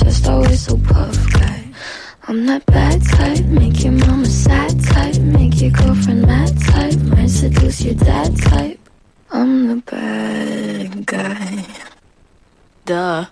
chest always so puff guy. I'm that bad type, make your mama sad type, make your girlfriend mad type, might seduce your dad type. I'm the bad guy. Duh.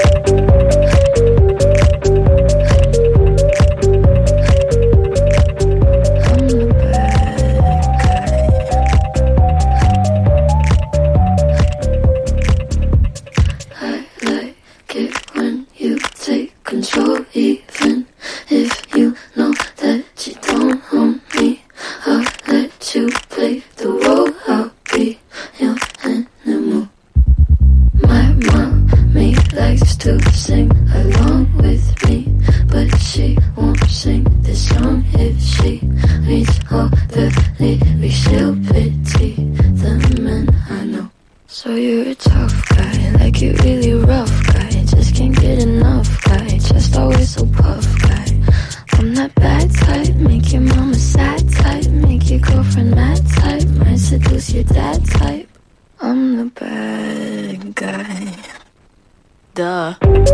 Control, even if you know that you don't own me. I'll let you play the role. I'll be your animal. My mommy likes to sing along with me, but she won't sing this song if she reads all the lyrics. She'll pity the men I know. So you're a tough guy, like you're really rough guy, just can't get enough guy, just always so puff guy. I'm that bad type, make your mama sad type, make your girlfriend mad type, might seduce your dad type. I'm the bad guy. Duh.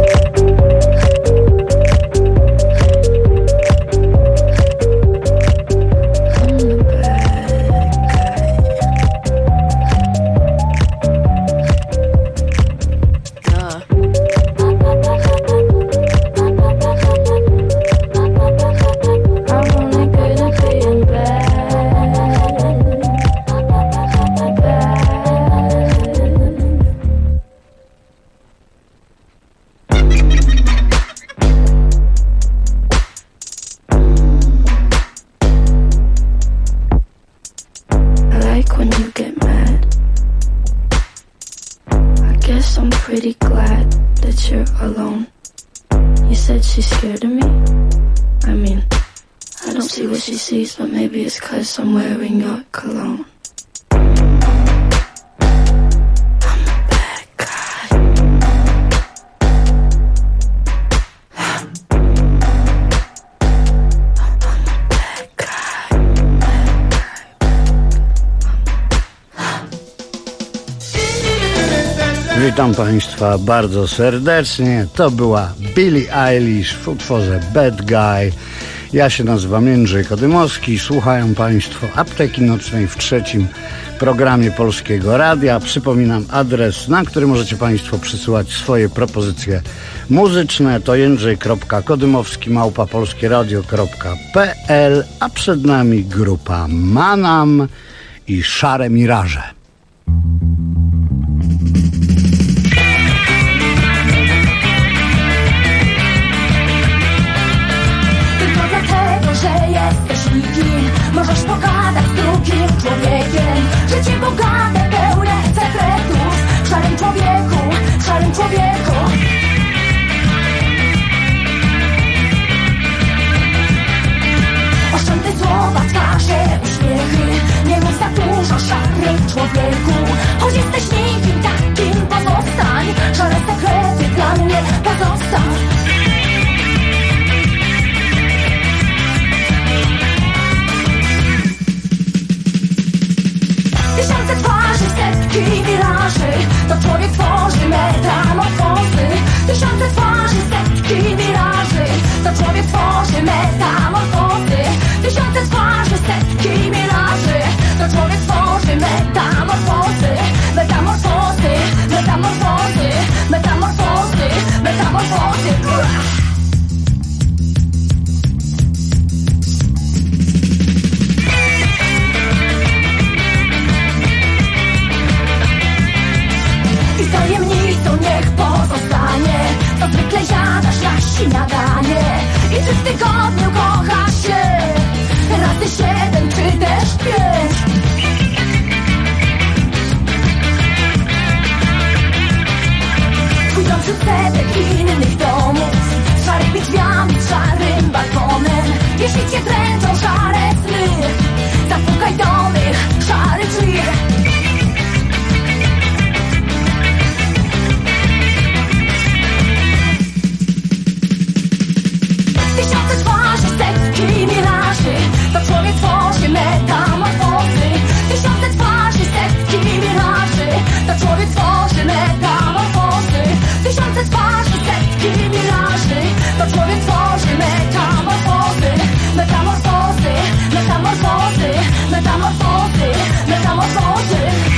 Pretty glad that you're alone. You said she's scared of me? I mean, I don't see what she sees, but maybe it's 'cause I'm wearing your cologne. Witam Państwa bardzo serdecznie. To była Billie Eilish w utworze Bad Guy. Ja się nazywam Jędrzej Kodymowski. Słuchają Państwo Apteki Nocnej w trzecim programie Polskiego Radia. Przypominam adres, na który możecie Państwo przysyłać swoje propozycje muzyczne. To jędrzej.kodymowski@polskieradio.pl, a przed nami grupa Manam i Szare Miraże. Możesz pogadać z drugim człowiekiem. Życie bogate, pełne sekretów. W szarym człowieku, w szarym człowieku. Oszczędne słowa, twarze, uśmiechy. Nie mów za dużo, szary człowieku. Choć jesteś nikim takim, pozostań. Szare sekrety dla mnie pozostań. Tysiące twarzy, setki wiraży, to człowiek tworzy metamorfozy. Tysiące twarzy, setki wiraży, to człowiek tworzy metamorfozy. Tysiące twarzy, setki wiraży, to człowiek tworzy metamorfozy. Metamorfozy, metamorfozy, metamorfozy, metamorfozy. Tajemnicą niech pozostanie, co zwykle jadasz na śniadanie. I czy w tygodniu kochasz się razy 7 czy też 5? Twój dom wśród setek innych domów, z szarymi drzwiami, z szarym balkonem. Jeśli cię dręczą szare sny, zapukaj do mych szarych drzwi. Tysiące twarzy, setki miraży, to człowiek tworzy metamorfozy. Tysiące twarzy, setki miraży, to człowiek tworzy metamorfozy. Tysiące twarzy, setki miraży, to człowiek tworzy metamorfozy, metamorfozy, metamorfozy, metamorfozy, metamorfozy.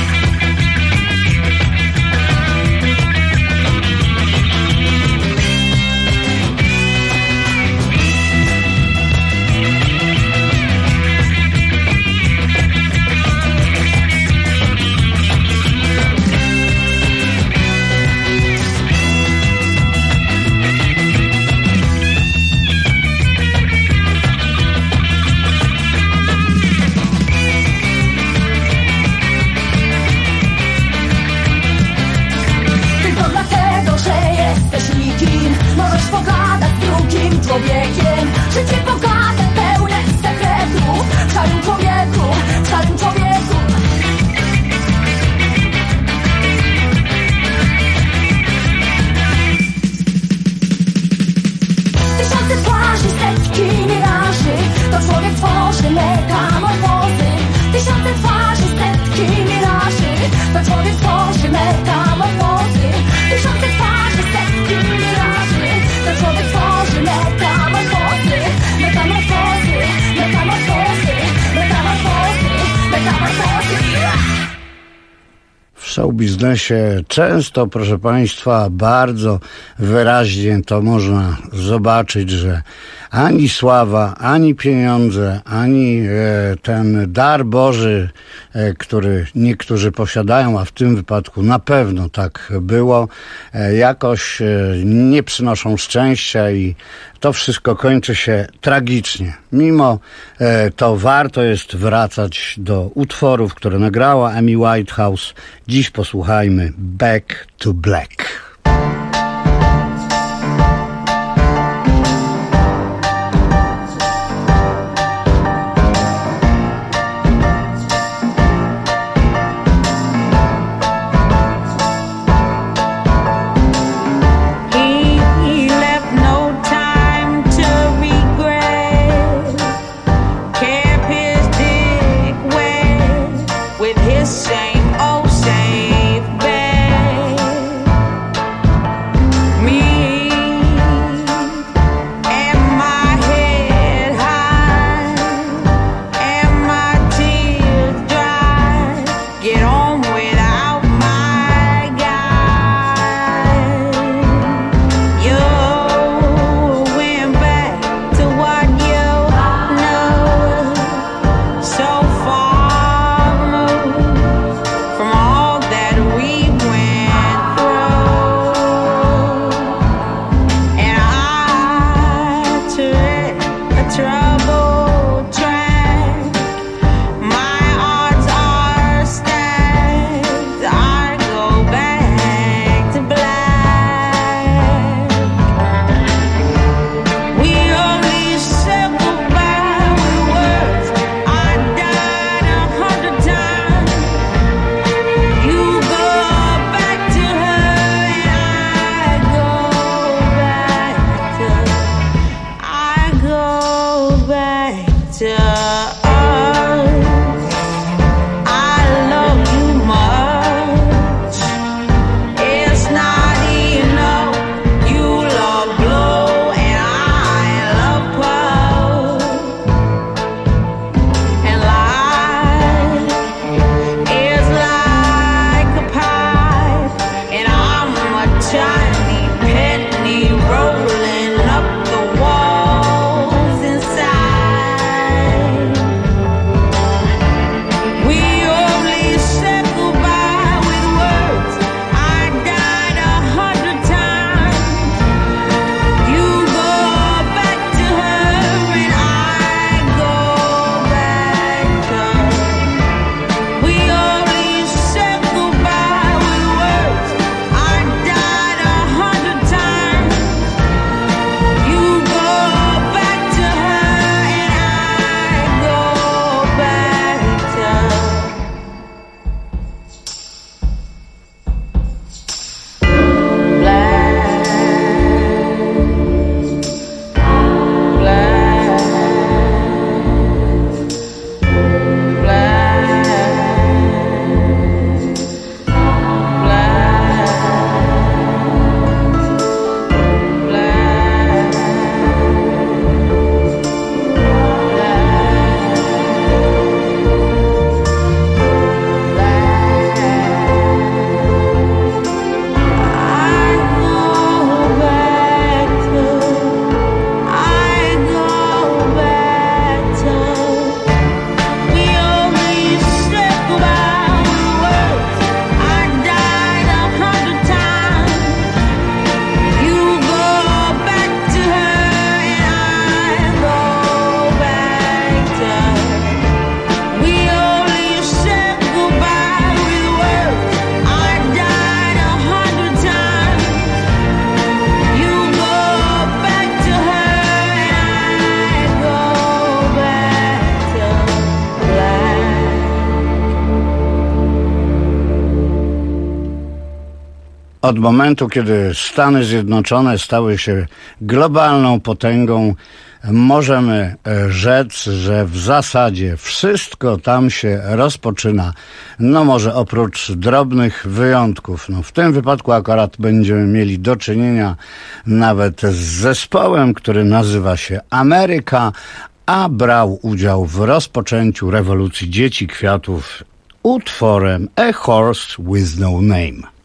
Możesz pogadać z drugim człowiekiem. Życie bogate, pełne sekretów. W szarym człowieku, w szarym człowieku. Tysiące twarzy, setki miraży, to człowiek tworzy metamorfozy. Tysiące twarzy, setki miraży, to człowiek tworzy metamorfozy. Tysiące twarzy, setki miraży, to człowiek tworzy metamorfozy, metamorfozy, metamorfozy, metamorfozy, metamorfozy. W showbiznesie często, proszę Państwa, bardzo wyraźnie to można zobaczyć, że ani sława, ani pieniądze, ani ten dar Boży, który niektórzy posiadają, a w tym wypadku na pewno tak było, jakoś nie przynoszą szczęścia i to wszystko kończy się tragicznie. Mimo to warto jest wracać do utworów, które nagrała Amy Winehouse. Dziś posłuchajmy Back to Black. Same old same bed. Od momentu, kiedy Stany Zjednoczone stały się globalną potęgą, możemy rzec, że w zasadzie wszystko tam się rozpoczyna. No może oprócz drobnych wyjątków. No w tym wypadku akurat będziemy mieli do czynienia nawet z zespołem, który nazywa się Ameryka, a brał udział w rozpoczęciu rewolucji Dzieci Kwiatów utworem A Horse with No Name.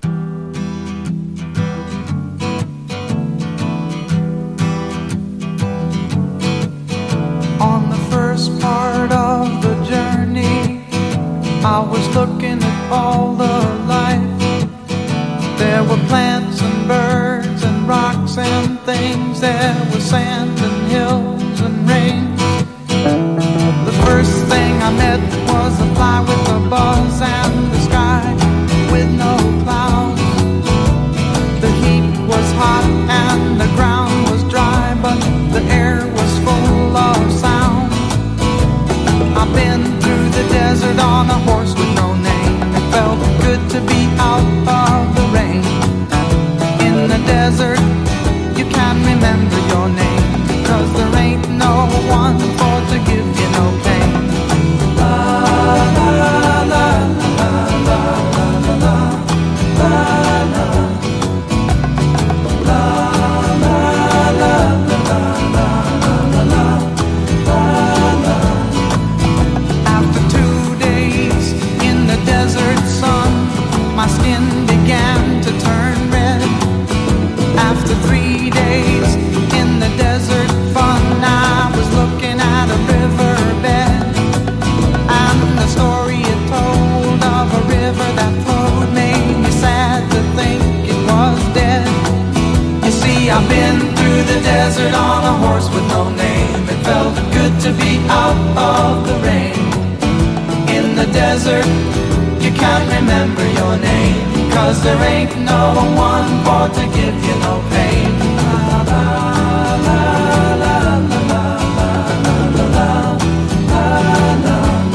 On the first part of the journey, I was looking at all the life. There were plants and birds and rocks and things. There was sand and hills and rain. The first thing I met was a fly with a buzz and the sky with no clouds. The heat was hot and the ground was dry, but the air was full of sound. I've been through the desert on a horse with no name. It felt good to be out of the rain. In the desert, you can't remember your name, because there ain't no one for to give you no pain. La la la la la la la la la. My skin began to turn red. After 3 days in the desert fun, I was looking at a riverbed, and the story it told of a river that flowed made me sad to think it was dead. You see, I've been through the desert on a horse with no name. It felt good to be out of the rain. In the desert, you can't remember your name, 'cause there ain't no one for to give you no pain. La, la, la, la, la, la, la, la, la,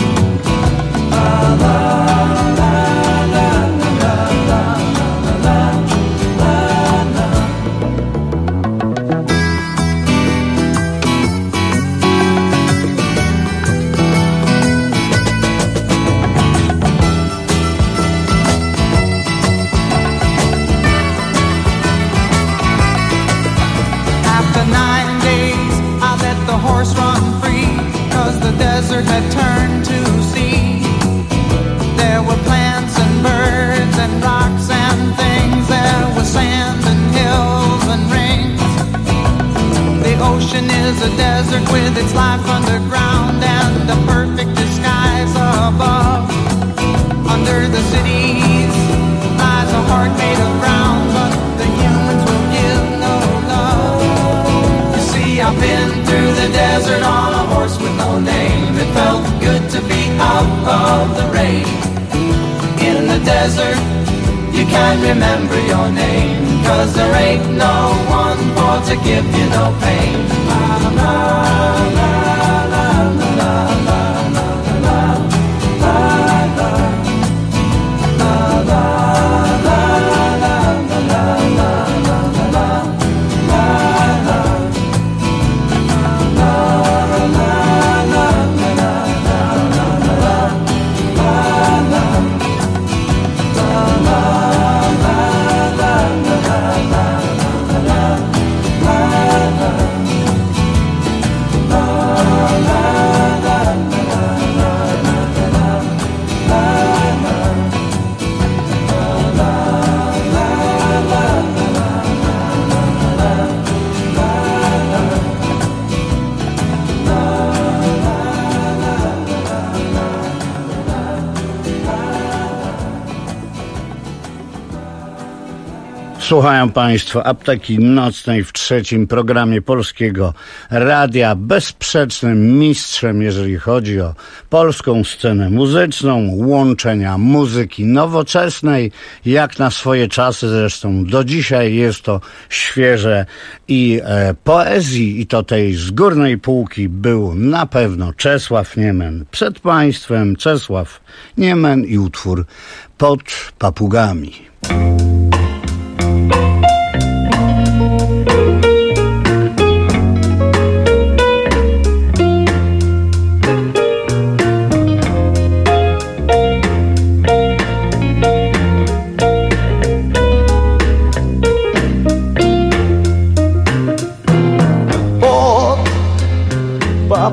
had turned to sea. There were plants and birds and rocks and things. There was sand and hills and rings. The ocean is a desert with its life underground and a perfect disguise above. Under the cities lies a heart made of brown, but the humans will give no love. You see, I've been through the desert on a horse with no name. It felt good to be out of the rain. In the desert, you can't remember your name, 'cause there ain't no one for to give you no pain. La la la la la la la la la la la Słuchają Państwo Apteki Nocnej w trzecim programie Polskiego Radia. Bezsprzecznym mistrzem, jeżeli chodzi o polską scenę muzyczną, łączenia muzyki nowoczesnej, jak na swoje czasy, zresztą do dzisiaj jest to świeże, i poezji, i to tej z górnej półki, był na pewno Czesław Niemen. Przed Państwem Czesław Niemen i utwór Pod papugami.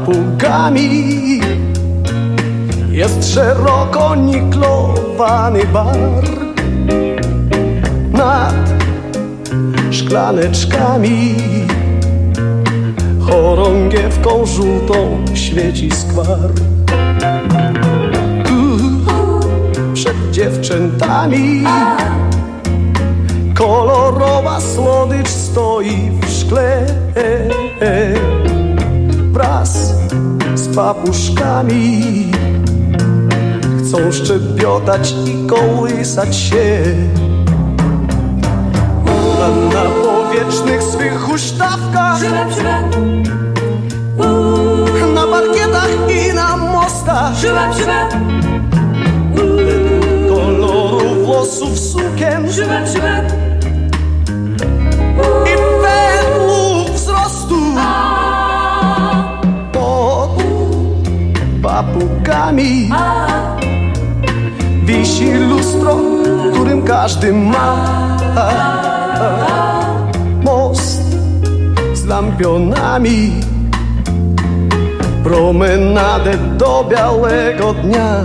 papugami. Jest szeroko niklowany bar nad szklaneczkami. Chorągiewką żółtą świeci skwar. Przed dziewczętami kolorowa słodycz stoi w szkle wraz z papuszkami. Chcą szczebiotać i kołysać się na powietrznych swych huśtawkach, na parkietach i na mostach. Koloru włosów sukien i według wzrostu pod papugami wisi lustro, którym każdy ma most z lampionami, promenadę do białego dnia.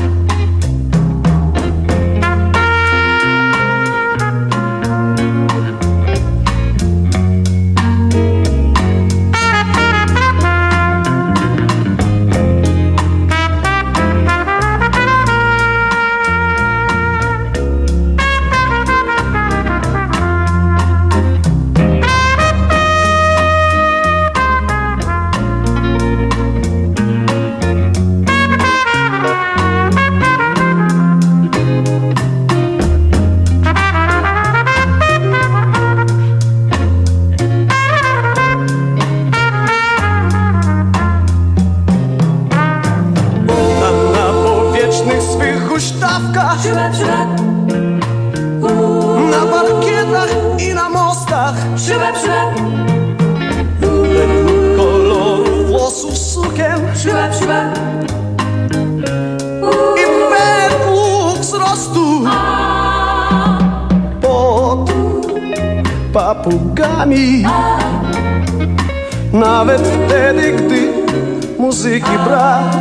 Na parkietach i na mostach koloru włosów sukien i według wzrostu pod papugami. Nawet wtedy, gdy muzyki brak,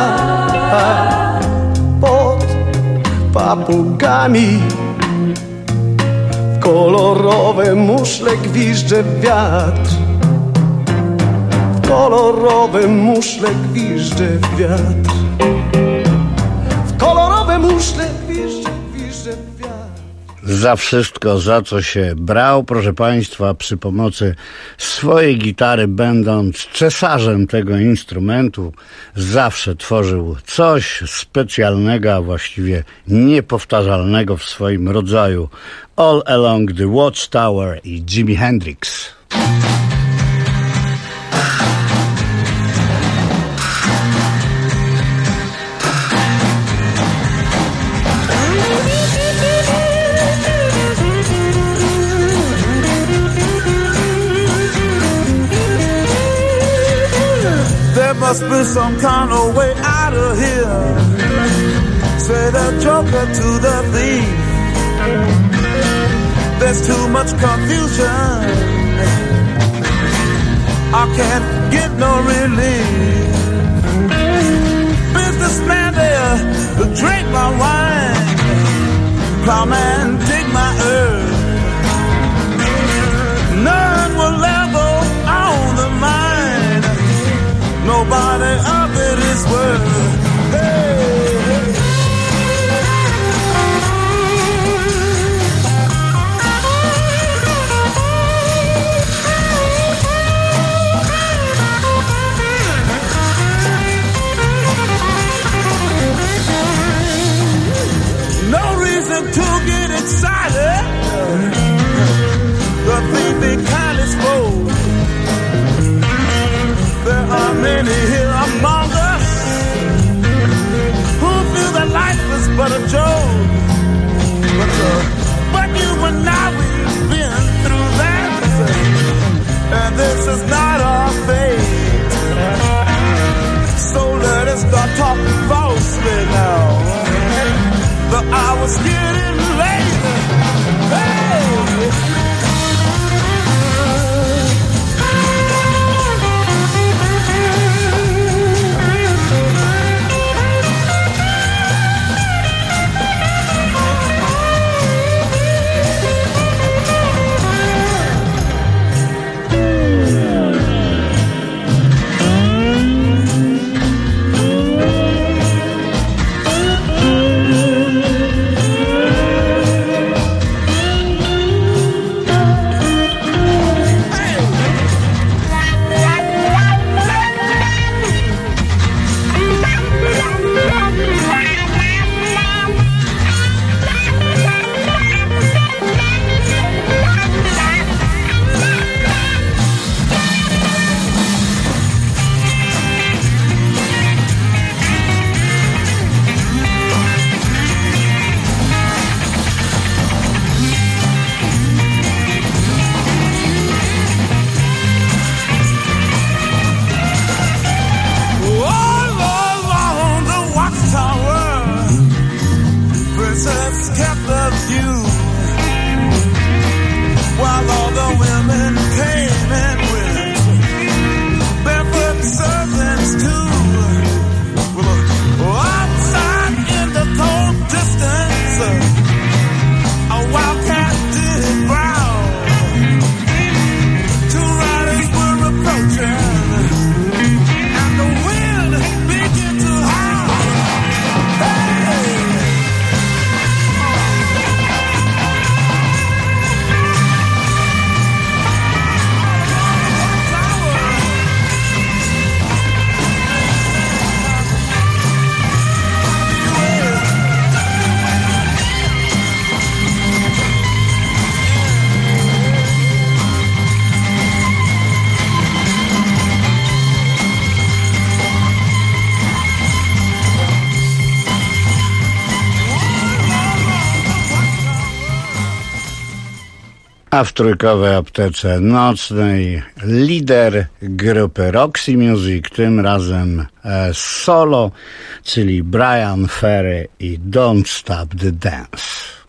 pod papugami w kolorowe muszle gwizdże wiatr. W kolorowe muszle gwizdże wiatr. W kolorowe muszle gwizdże wiatr. Za wszystko, za co się brał, proszę Państwa, przy pomocy swojej gitary, będąc cesarzem tego instrumentu, zawsze tworzył coś specjalnego, a właściwie niepowtarzalnego w swoim rodzaju. All Along the Watchtower i Jimi Hendrix. Must be some kind of way out of here. Say the joker to the thief. There's too much confusion. I can't get no relief. Businessman there, drink my wine. Plowman, dig my earth. None will ever own the mine. Nobody of it is worth. Hey. No reason to get excited. A w trójkowej aptece nocnej lider grupy Roxy Music, tym razem solo, czyli Bryan Ferry i Don't Stop the Dance.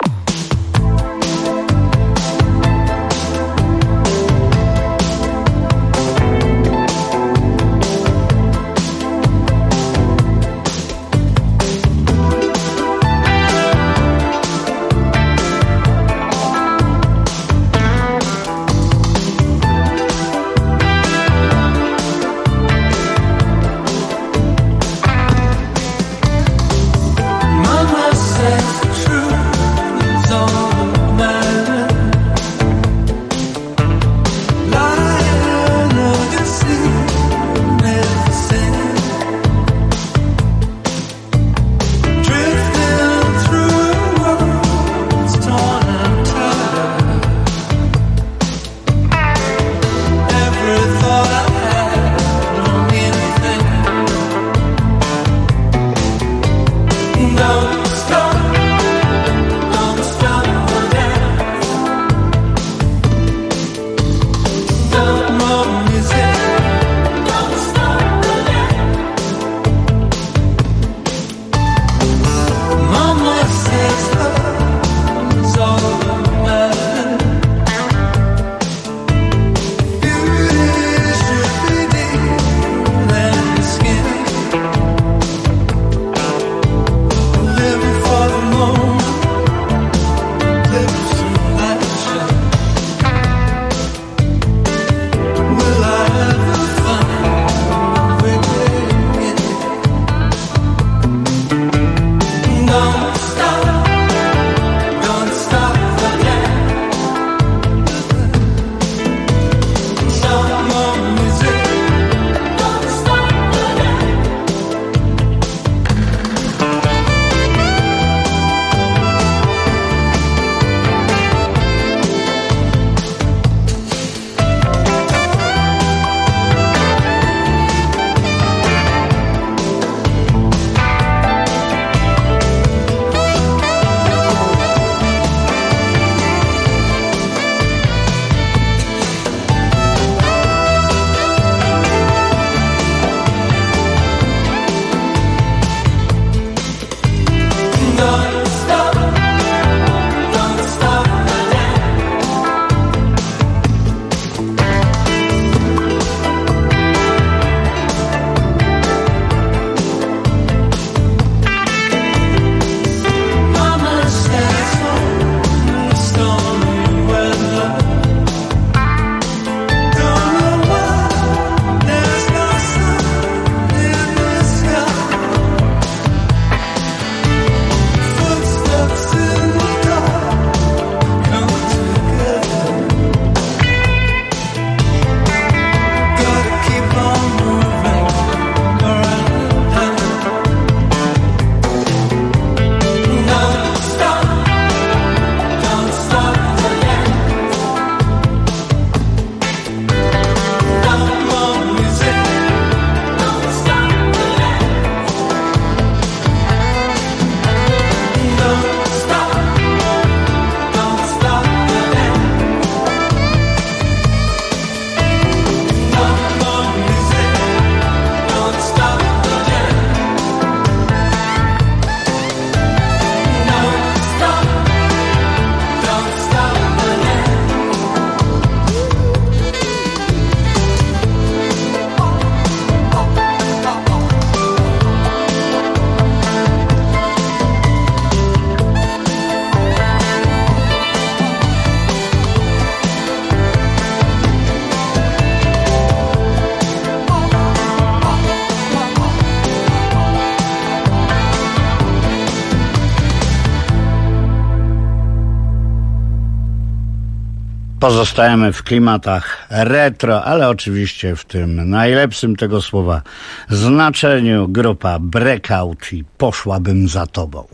Pozostajemy w klimatach retro, ale oczywiście w tym najlepszym tego słowa znaczeniu, grupa Breakout i Poszłabym za tobą.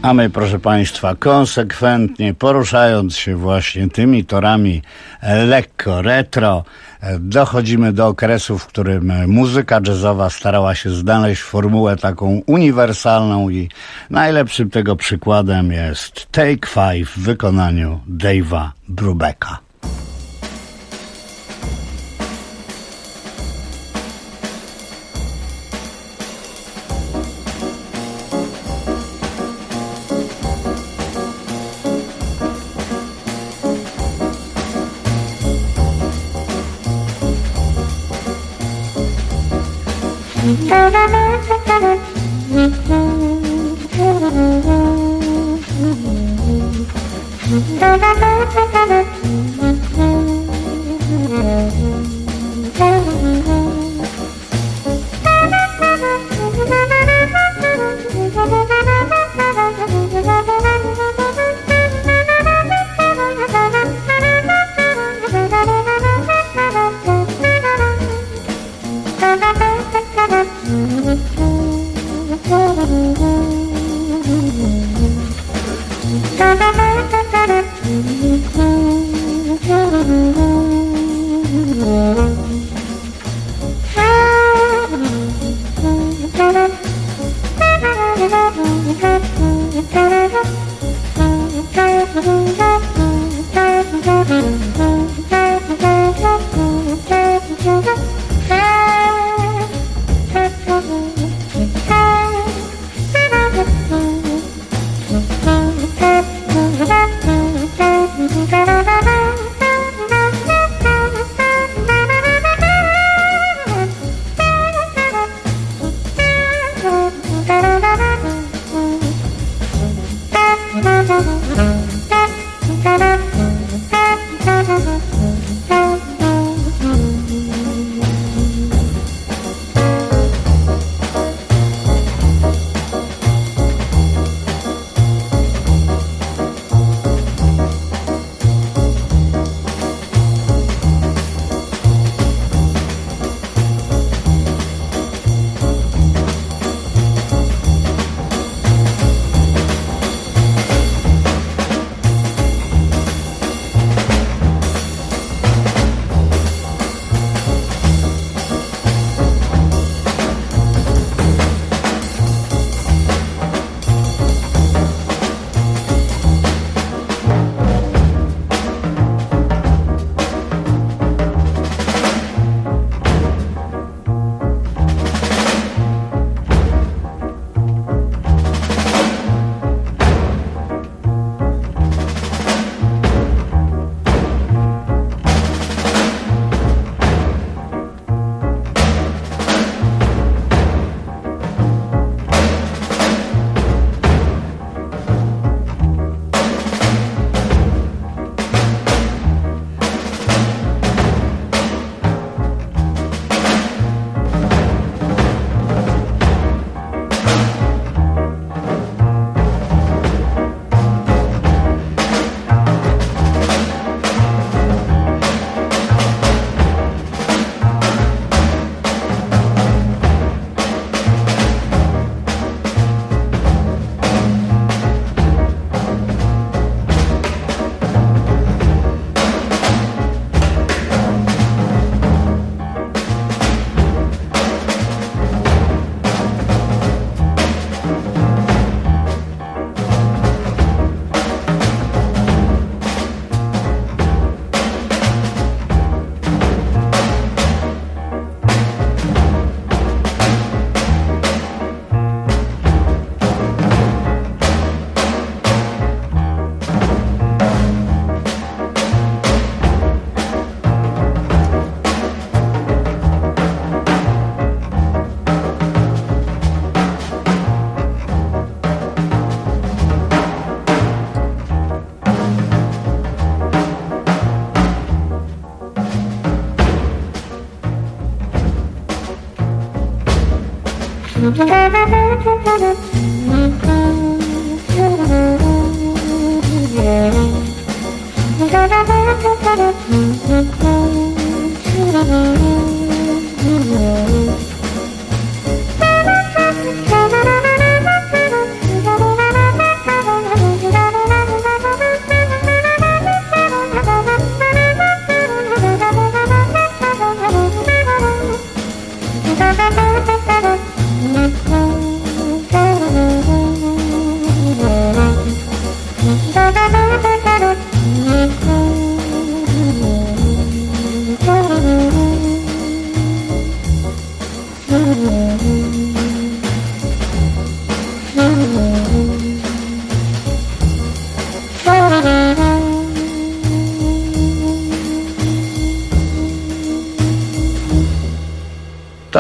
A my, proszę Państwa, konsekwentnie poruszając się właśnie tymi torami lekko retro, dochodzimy do okresu, w którym muzyka jazzowa starała się znaleźć formułę taką uniwersalną i najlepszym tego przykładem jest Take 5 w wykonaniu Dave'a Brubecka.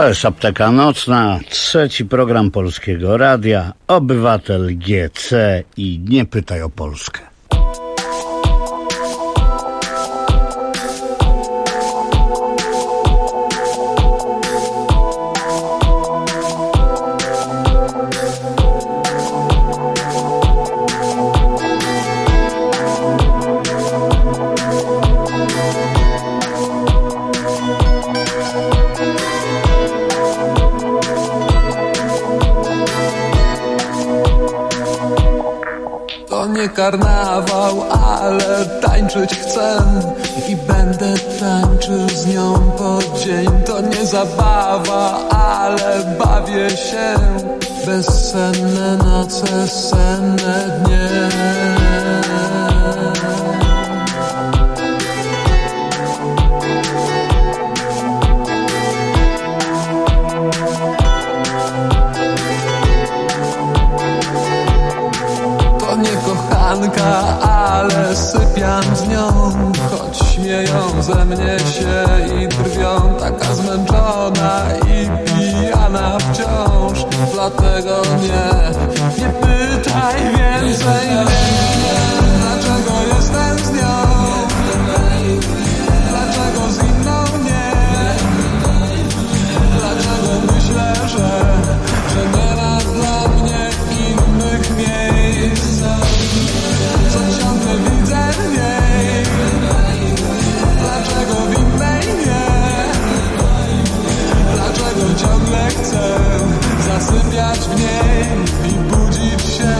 To jest Apteka Nocna, trzeci program Polskiego Radia, Obywatel GC i nie pytaj o Polskę. Nie karnawał, ale tańczyć chcę i będę tańczył z nią po dzień. To nie zabawa, ale bawię się. Bezsenne noce, senne dnie. Ale sypiam z nią, choć śmieją ze mnie się i drwią. Taka zmęczona i pijana wciąż. Dlatego nie pytaj więcej mnie, dlaczego jestem z nią, dlaczego z inną nie, dlaczego myślę, że nie ma dla mnie innych miejsc. Ciągle widzę w niej, dlaczego w innej nie, dlaczego ciągle chcę zasypiać w niej i budzić się.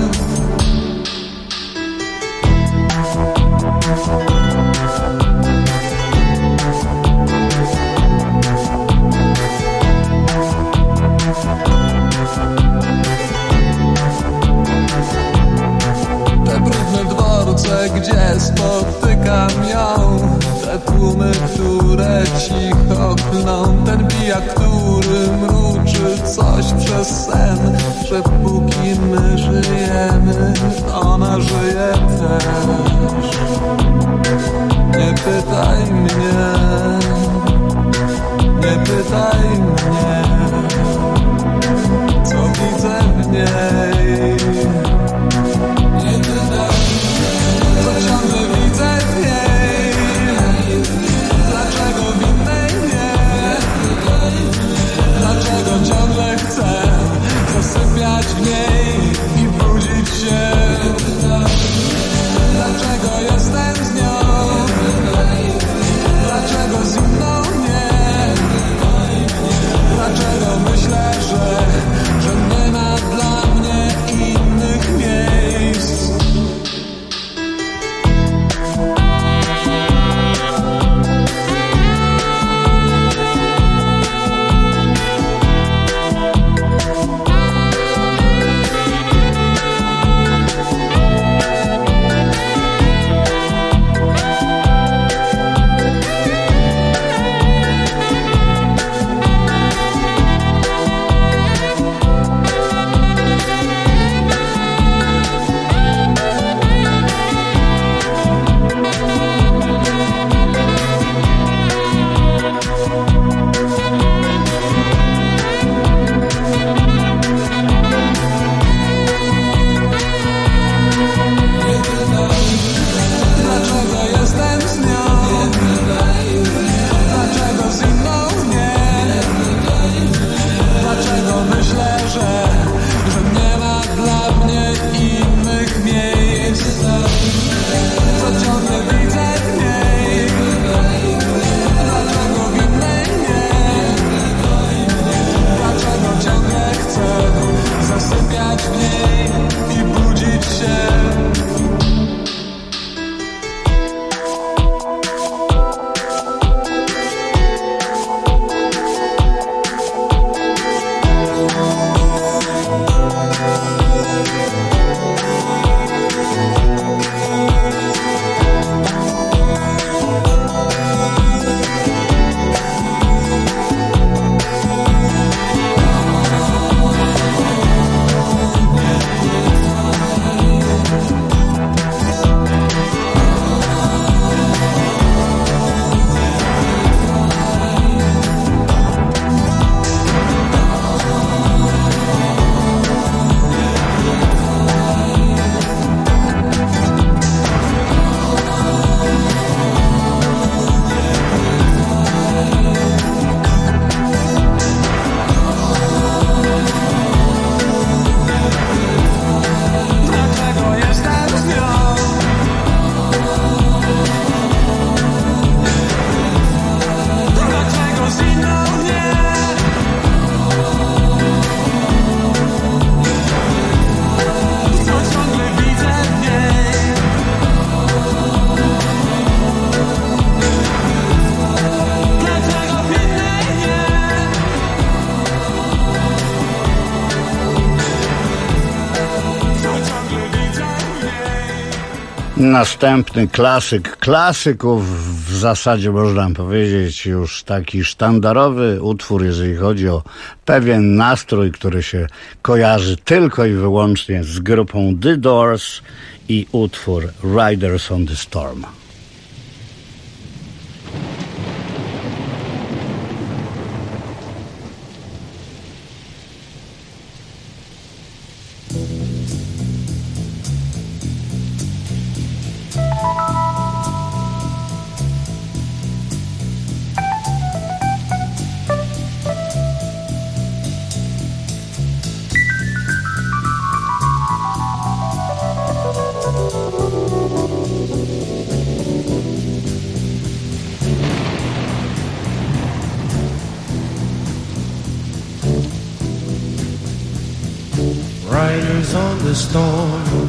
Gdzie spotykam ją, te tłumy, które cicho klną, ten pijak, który mruczy coś przez sen, że póki my żyjemy, ona żyje też. Nie pytaj mnie, nie pytaj mnie, co widzę w niej. Ciągle widzę w niej, dlaczego w innej nie, dlaczego ciągle chcę zasypiać w niej i budzić się, dlaczego jestem z nią, dlaczego z inną nie, dlaczego myślę, że nie ma dla mnie innych miejsc. Następny klasyk klasyków, w zasadzie można powiedzieć już taki sztandarowy utwór, jeżeli chodzi o pewien nastrój, który się kojarzy tylko i wyłącznie z grupą The Doors i utwór Riders on the Storm. Riders on the storm,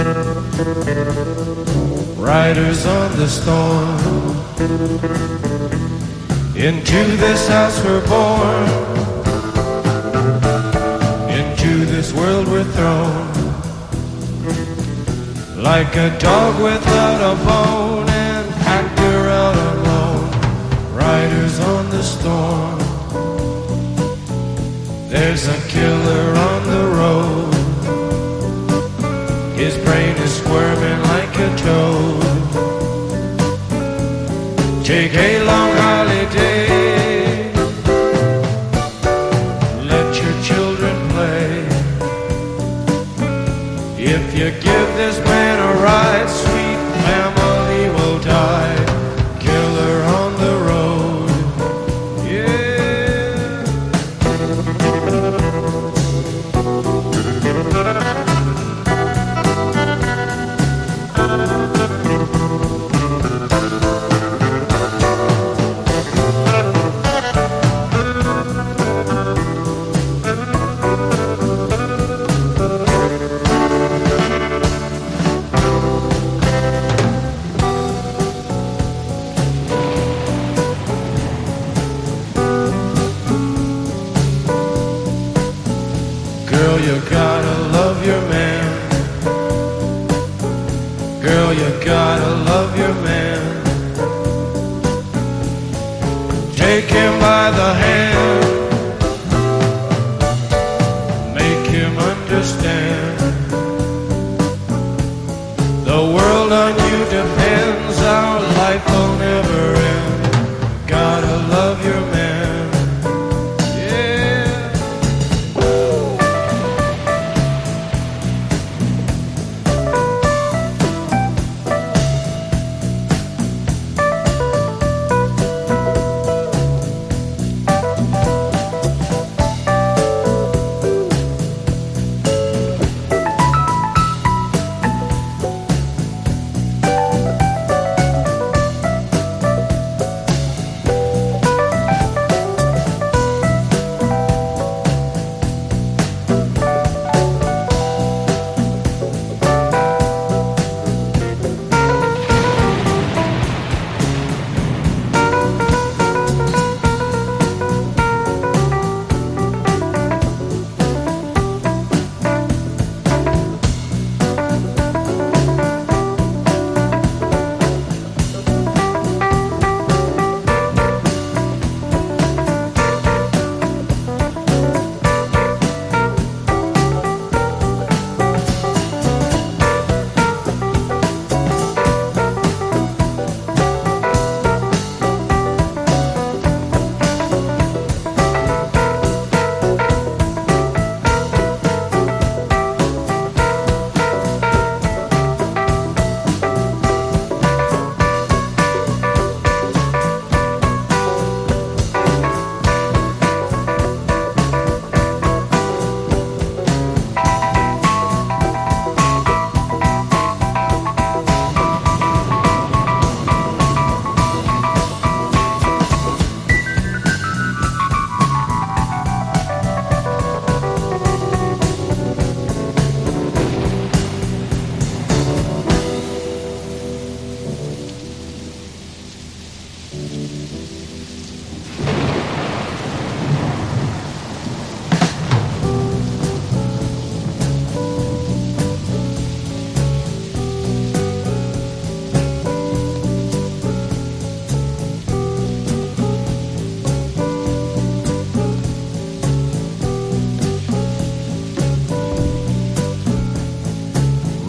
riders on the storm. Into this house we're born, into this world we're thrown. Like a dog without a bone and packed around alone. Riders on the storm. There's a killer on the road. His brain is squirming like a toad. Take a long holiday. Let your children play. If you give this man a ride, sweet family will die. Killer on the road. Yeah. Girl, you gotta love your man. Girl, you gotta love your man. Take him by the hand. Make him understand. The world on you depends. Our life will never end. Gotta love your man.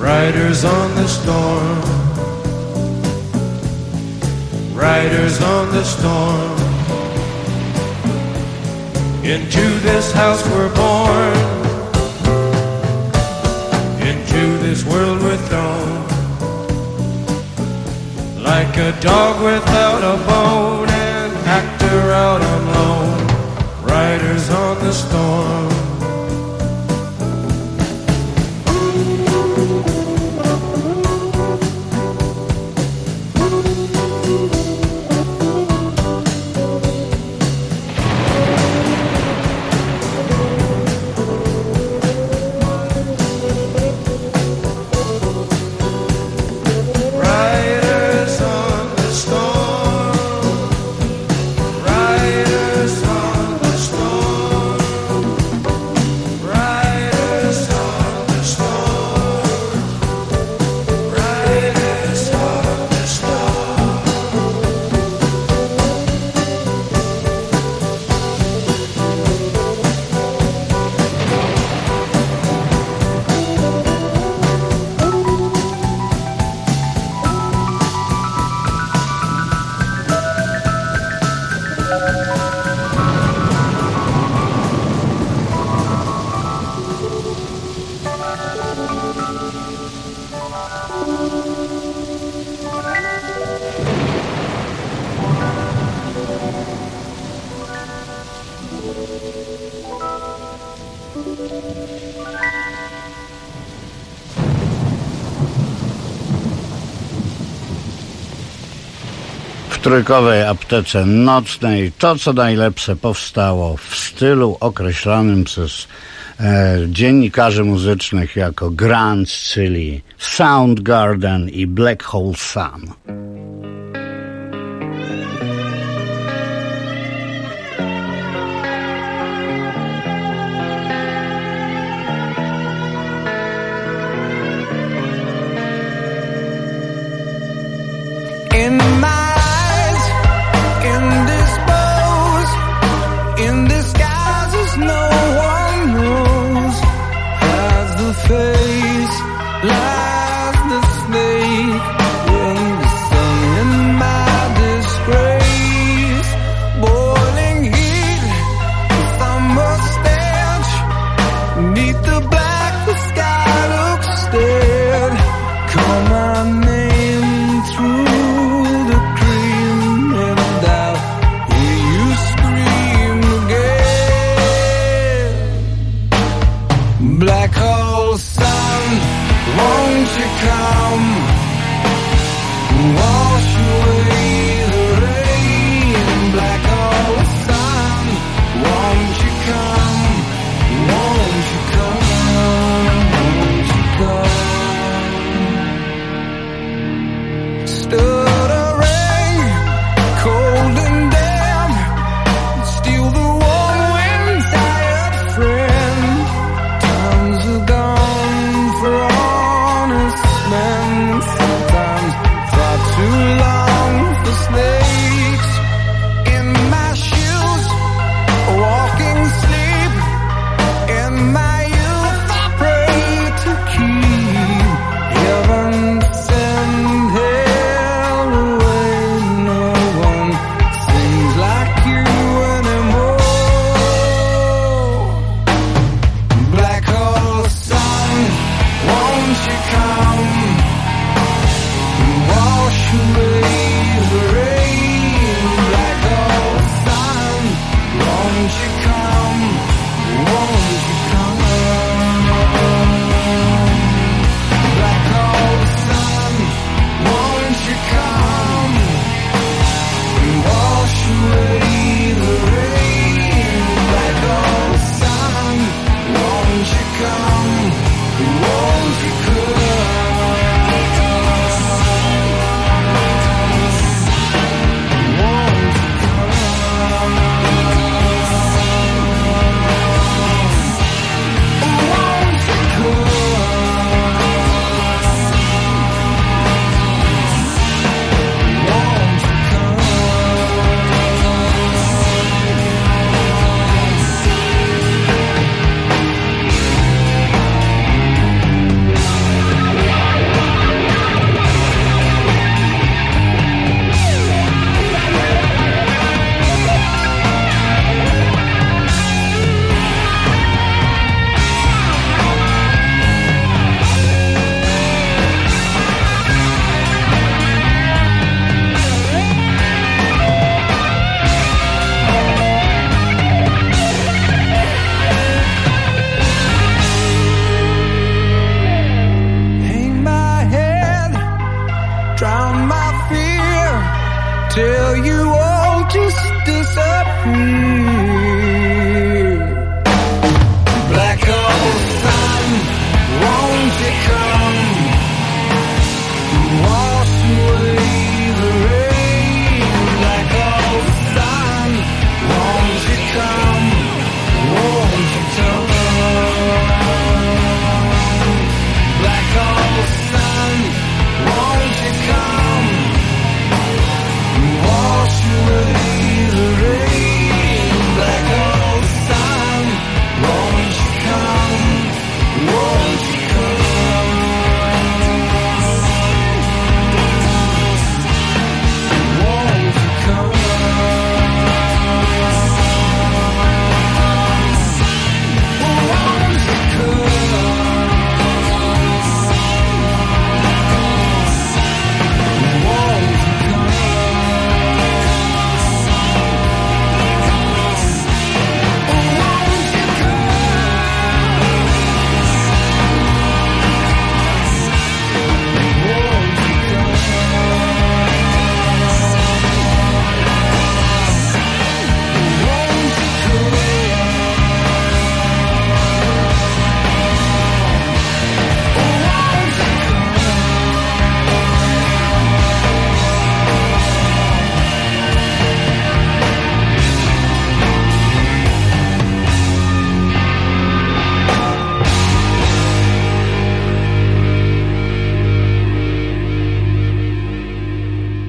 Riders on the storm, riders on the storm. Into this house we're born, into this world we're thrown, like a dog without a bone, an actor out on loan. Riders on the storm. W trójkowej aptece nocnej to, co najlepsze, powstało w stylu określanym przez dziennikarzy muzycznych jako grunge, czyli Soundgarden i Black Hole Sun. Too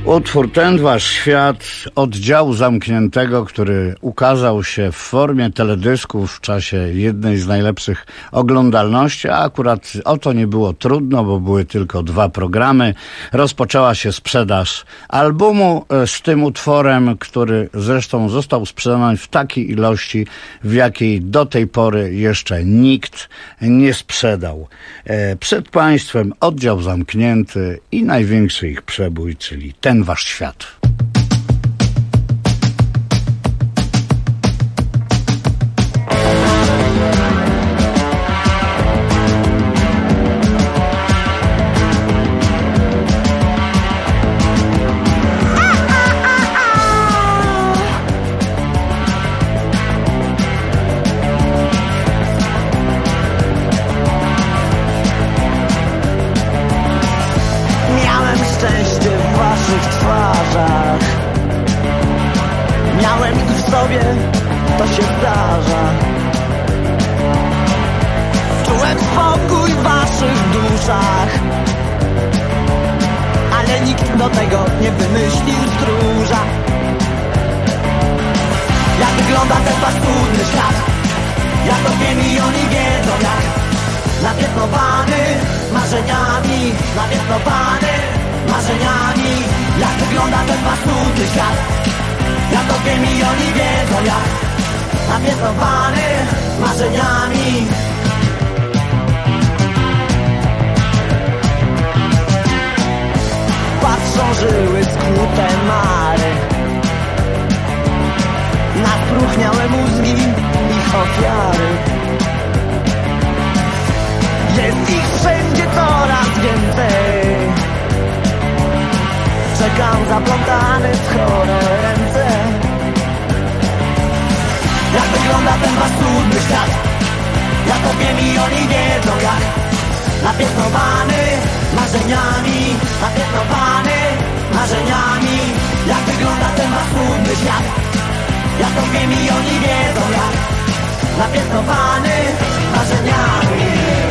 Utwór Ten Wasz Świat oddziału zamkniętego, który ukazał się w formie teledysków w czasie jednej z najlepszych oglądalności, a akurat o to nie było trudno, bo były tylko 2 programy. Rozpoczęła się sprzedaż albumu z tym utworem, który zresztą został sprzedany w takiej ilości, w jakiej do tej pory jeszcze nikt nie sprzedał. Przed Państwem oddział zamknięty i największy ich przebój, czyli Ten Wasz Świat. To się zdarza. Czułem spokój w waszych duszach, ale nikt do tego nie wymyślił stróża. Jak wygląda ten wasz trudny świat? Ja to wiem i oni wiedzą jak. Napiętnowany marzeniami, napiętnowany marzeniami. Jak wygląda ten wasz trudny świat? Ja to wiem i oni wiedzą jak. Napiętnowany marzeniami. Patrzą żyły skute mary na spróchniałe mózgi ich ofiary. Jest ich wszędzie coraz więcej. Czekam zaplątany w chore ręce. Jak wygląda ten wasz trudny świat? Ja to wiem i oni wiedzą jak. Napiętnowany marzeniami, napiętnowany marzeniami. Jak wygląda ten wasz trudny świat? Ja to wiem i oni wiedzą jak. Napiętnowany marzeniami.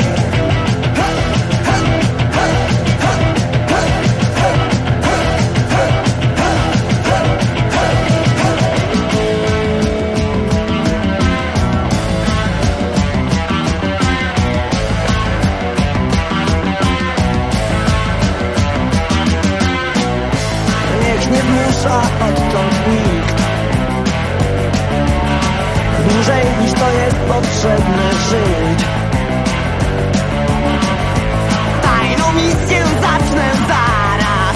Odtąd nikt dłużej niż to jest potrzebne żyć. Tajną misję zacznę zaraz.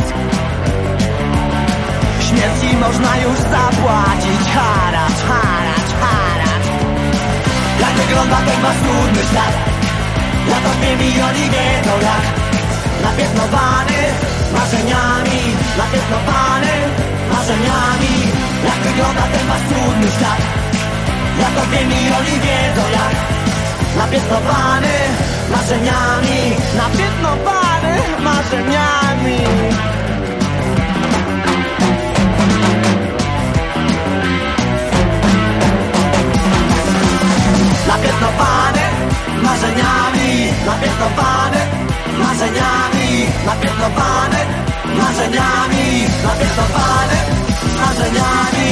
Śmierci można już zapłacić haracz, haracz, haracz. Jak wygląda ten wasz trudny świat? Ja to wiem i oni wiedzą jak. Napiętnowany marzeniami, napiętnowany marzeniami. Jak wygląda ten wasz trudny świat? Ja to wiem i oni wiedzą jak. Napiętnowany marzeniami, napiętnowany marzeniami. Napiętnowany marzeniami, napiętnowany marzeniami, napiętnowany marzeniami, napiętnowany marzeniami.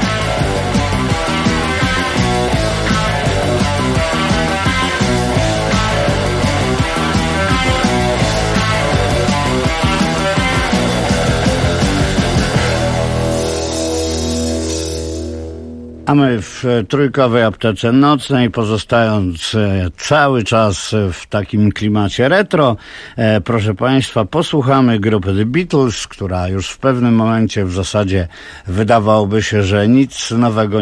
A my w trójkowej aptece nocnej, pozostając cały czas w takim klimacie retro, proszę Państwa, posłuchamy grupy The Beatles, która już w pewnym momencie w zasadzie wydawałoby się, że nic nowego